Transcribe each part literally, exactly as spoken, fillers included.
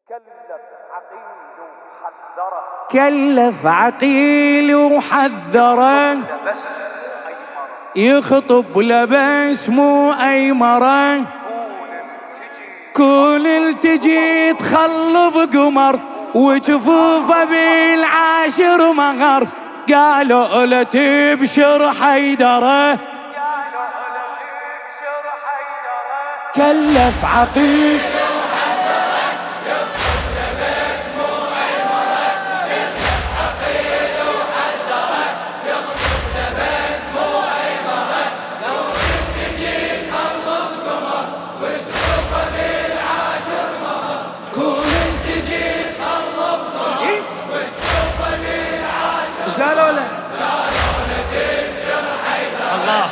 كلف عقيل وحذره يخطب لبس مو أيمرة كون التجي تخلف قمر وجفوفه بالعاشر مغر قالوا له تبشر حيدره كلف عقيل قالوا له الله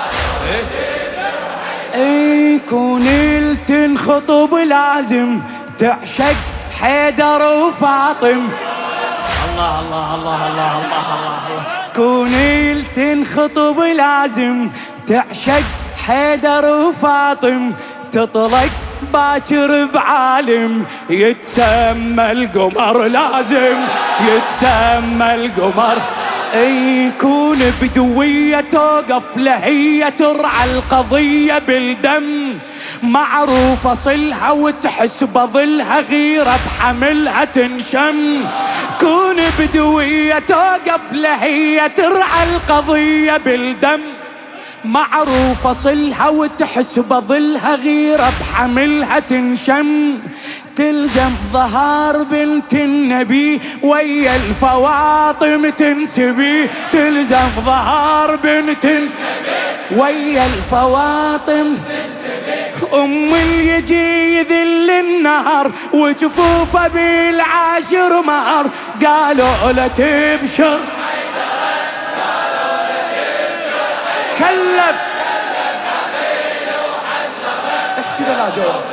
اي كون تنخطب لازم تعشق حيدر وفاطم الله الله الله الله الله الله كون تنخطب لازم تعشق حيدر وفاطم تطلق باكر بعالم يتسمى القمر لازم يتسمى القمر يكون بدوية توقف لهي ترعى القضية بالدم معروفة صلها وتحس بظلها غيرة بحملها تنشم كون بدوية توقف لهي ترعى القضية بالدم معروفة صلها وتحس بظلها غيرة بحملها تنشم تلزم ظهر بنت النبي ويا الفواطم تنسبي تلزم ظهر بنت النبي ويا الفواطم أم اللي يجي يذل النهر وجفوفه بالعاشر مهر قالوا له تبشر كلف احكي بلا جواب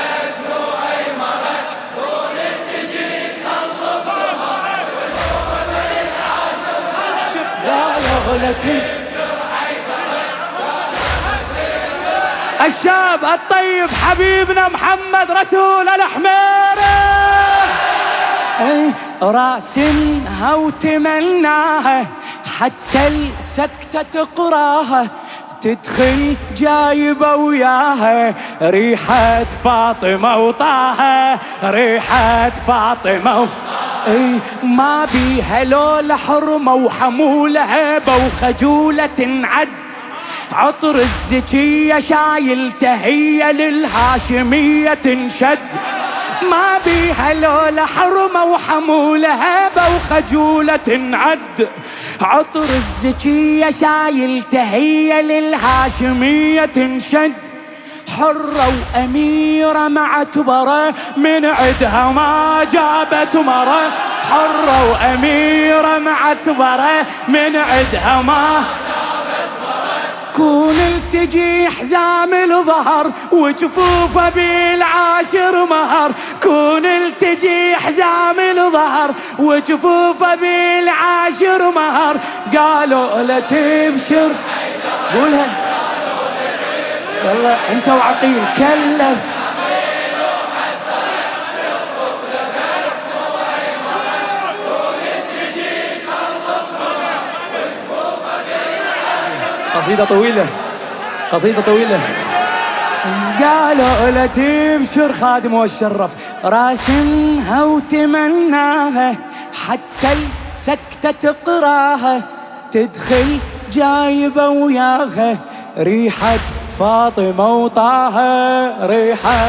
الشاب الطيب حبيبنا محمد رسول الحميرة راسمها وتمناها حتى السكتة تقراها تدخل جايبة وياها ريحة فاطمة وطاها ريحة فاطمة و... اي ما بيها لولا حرمة وحمولة هيبة وخجولة تنعد عطر الزكية شايل تهية للهاشمية تنشد ما بيها لولا حرمة وحمولة هيبة وخجولة تنعد عطر الزكية شايل تهية للهاشمية تنشد حرة وأميرة معتبرة من عدها ما جابت مرة حرة وأميرة معتبرة من عدها ما كون التجي حزام الظهر وجفوفه بالعاشر مهر كون التجي حزام الظهر وجفوفه بالعاشر مهر قالوا له تبشر قولها يلا انت وعقيل كلف قصيدة طويلة قصيدة طويلة قالوا له تبشر خادم والشرف راسمها وتمناها حتى السكتة تقراها تدخل جايبة وياها ريحة فاطمة وطاها ريحة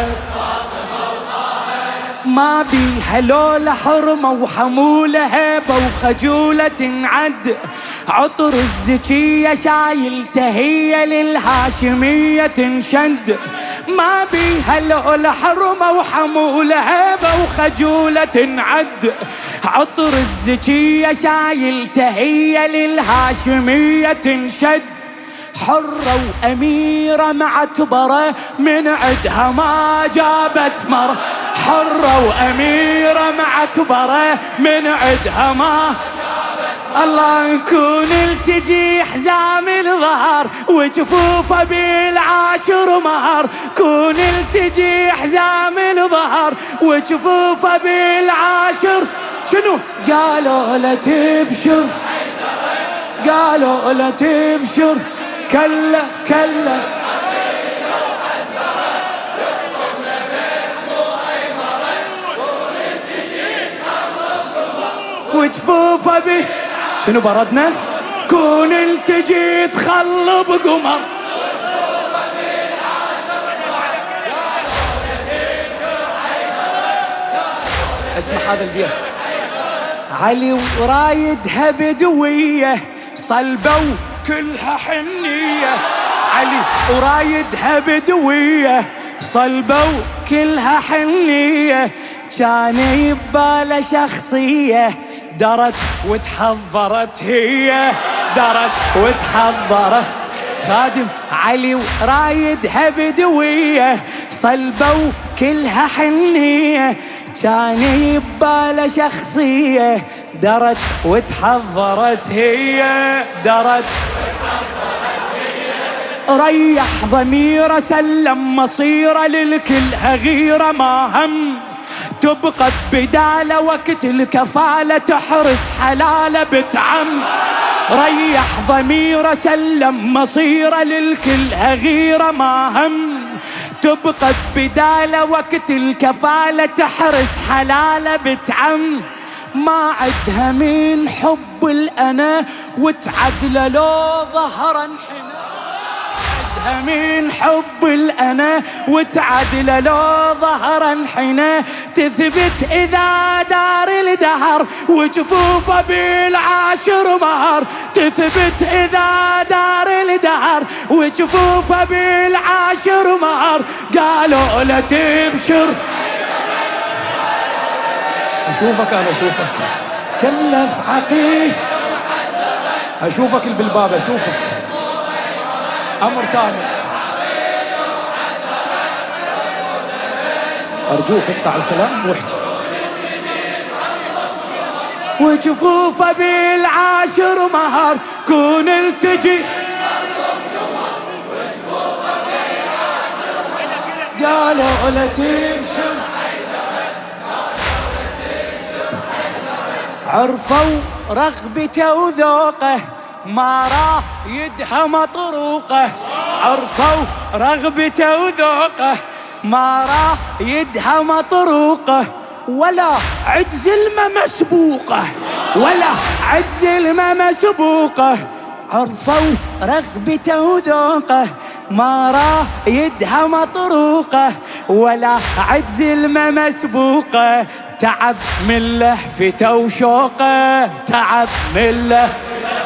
ما بيها لولا حرمة وحمولة هيبة وخجولة تنعد عطر الزكية شايل تهية للهاشمية تنشد ما بيها لولا حرمة وحمولة هيبة وخجولة تنعد عطر الزكية شايل تهية للهاشمية تنشد حرة وأميرة معتبرة من عدها ما جابت مرة حرة وأميرة معتبرة من عدها ما الله يكون التجي حزام الظهر وجفوفه بالعاشر مهر، كون التجي حزام الظهر وجفوفه بالعاشر. شنو قالوا لا تبشر، قالوا لا تبشر، كلف كلف وجفوفه به. شنو بردنا؟ كون التجي تخلف قمر. اسمع هذا البيت. علي ورايدها بدوية صلبوا كلها حنية، علي ورايدها بدوية صلبوا كلها حنية، كان يباله شخصية درت وتحضرت، هي درت وتحضرت. خادم علي ورايدها بدوية صلبوا كلها حنية، كان يباله شخصية درت وتحضرت، هي درت ريح ضميره سلم مصيره للكل غيره ما هم، تبقى بداله وقت الكفالة تحرس حلاله بتعم. ريح ضميره سلم مصيره للكل غيره ما هم، تبقى بداله وقت الكفالة تحرس حلاله بتعم. ما عدها من حب الأنا وتعدل لو ظهرا حنا، عدها من حب الأنا وتعدل لو ظهرا حنا، تثبت إذا دار الدهر وجفوفه بالعاشر مهر، تثبت إذا دار الدهر وجفوفه بالعاشر مهر. قالوا لا تبشر. أشوفك أنا أشوفك كلف عقيل. أشوفك بالباب أشوفك. أمر تامر. أرجوك اقطع الكلام واحكي. وجفوفه بالعاشر مهر، كون التجي قالوا لا تبشر. عرفوا رغبته وذوقه ما رايدها مطروقه، عرفوا رغبته وذوقه ما رايدها مطروقه، ولا عجز المه مسبوقه، ولا عجز المه مسبوقه. عرفوا رغبته وذوقه ما رايدها مطروقه، ولا عجز المه مسبوقه. تعب من لهفته وشوقه، تعب من لهفته.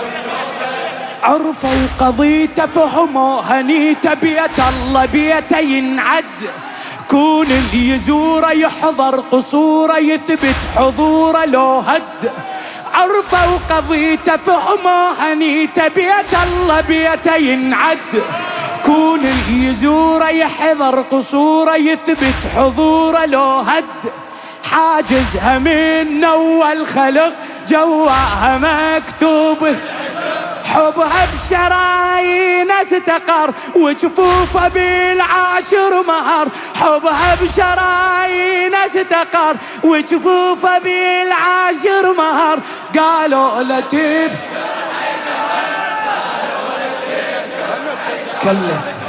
عرفوا قضيته فهموا هنيته، بيت الله بيته ينعد، كون اللي يزوره يحضر قصوره يثبت حضوره لو هد. عرفوا قضيته فهموا هنيته، بيت الله بيته ينعد، كون اللي يزوره يحضر قصوره يثبت حضوره لو هد. حاجزها من أول خلق جواها مكتوب، حبها بشرايين استقر وجفوفه بالعاشر مهر، حبها بشرايين استقر وجفوفه بالعاشر مهر. قالوا لا تب كلف.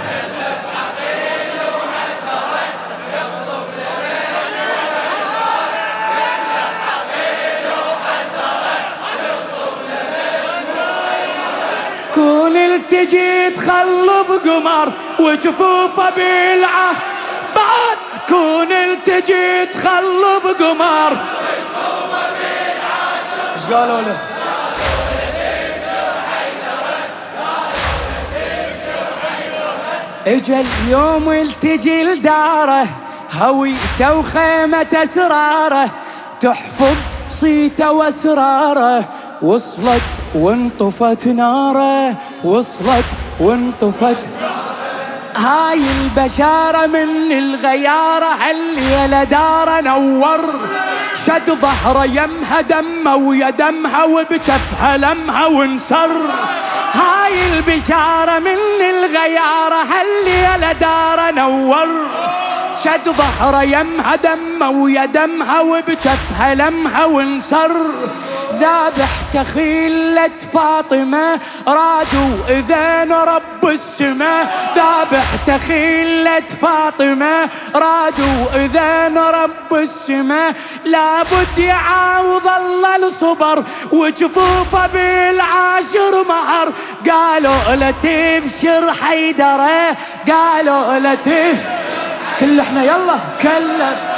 كون التجي تخلف قمر وجفوفه بالعه، بعد كون التجي تخلف قمر وجفوفه بالعه. ايش قالوا له؟ اجا اليوم التجي لداره هويته وخيمة اسراره، تحفظ صيته واسراره، وصلت وانطفت ناره، وصلت وانطفت. هاي البشارة من الغيارة هالليلة دار نور، شد ظهره يمها دمه ويا دمها وبجفها لمها وانسر. هاي البشارة من الغيارة هالليلة دار نور. شد ظهره يمها دمه ويا دمها وبجفها لمها وانسر. ذابح تخيلة فاطمة رادوا إذن رب السماء. ذابح تخيلة فاطمة رادوا إذن رب السماء. لابد يعاوض الله الصبر وجفوفه بالعاشر مهر. قالوا لا تبشر حيدره قالوا لا تبشر. كل احنا يلا كلف